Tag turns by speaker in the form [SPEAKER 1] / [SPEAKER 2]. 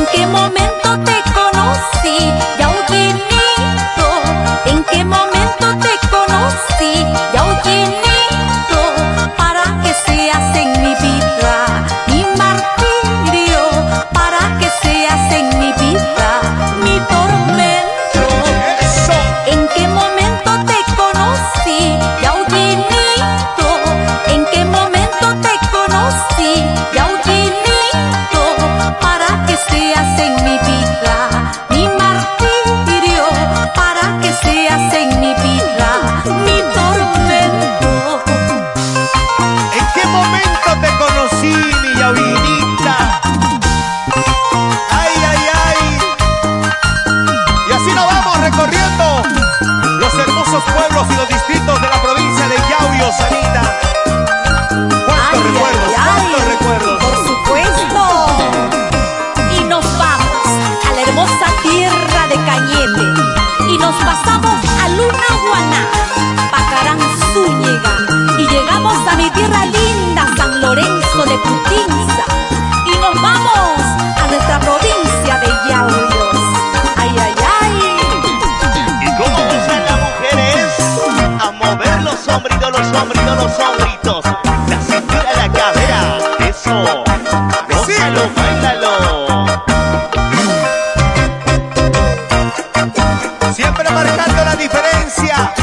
[SPEAKER 1] qué momento te conocí, Yauquinito? ¿En qué momento te conocí, Yauquinito? Para que seas en mi vida mi martirio, para que seas en mi vida mi tormento. ¿En qué momento te conocí, Yauquinito? ¿En qué momento te conocí, Yauquinito? Para que seas en mi vida mi martirio, para que seas en mi vida mi tormento.
[SPEAKER 2] ¿En qué momento te conocí, mi Yauquinita? Ay, ay, ay. Y así nos vamos recorriendo los hermosos pueblos y los distritos de la provincia de Yauyos, Anita. ¿Cuántos recuerdos? ¿Cuántos recuerdos?
[SPEAKER 1] Por supuesto. Y nos vamos a la hermosa tierra de Cañete y nos pasamos a Lunahuaná, Pacarán, Zúñiga, y llegamos a mi tierra linda, San Lorenzo de Putinza, y nos vamos a nuestra provincia de Yauyos. Ay, ay, ay.
[SPEAKER 3] ¿Y cómo usan las mujeres? A mover los hombritos, los hombritos, los hombritos. La cintura, la cadera. Eso. Gózalo, bailalo.
[SPEAKER 2] Siempre marcando la diferencia.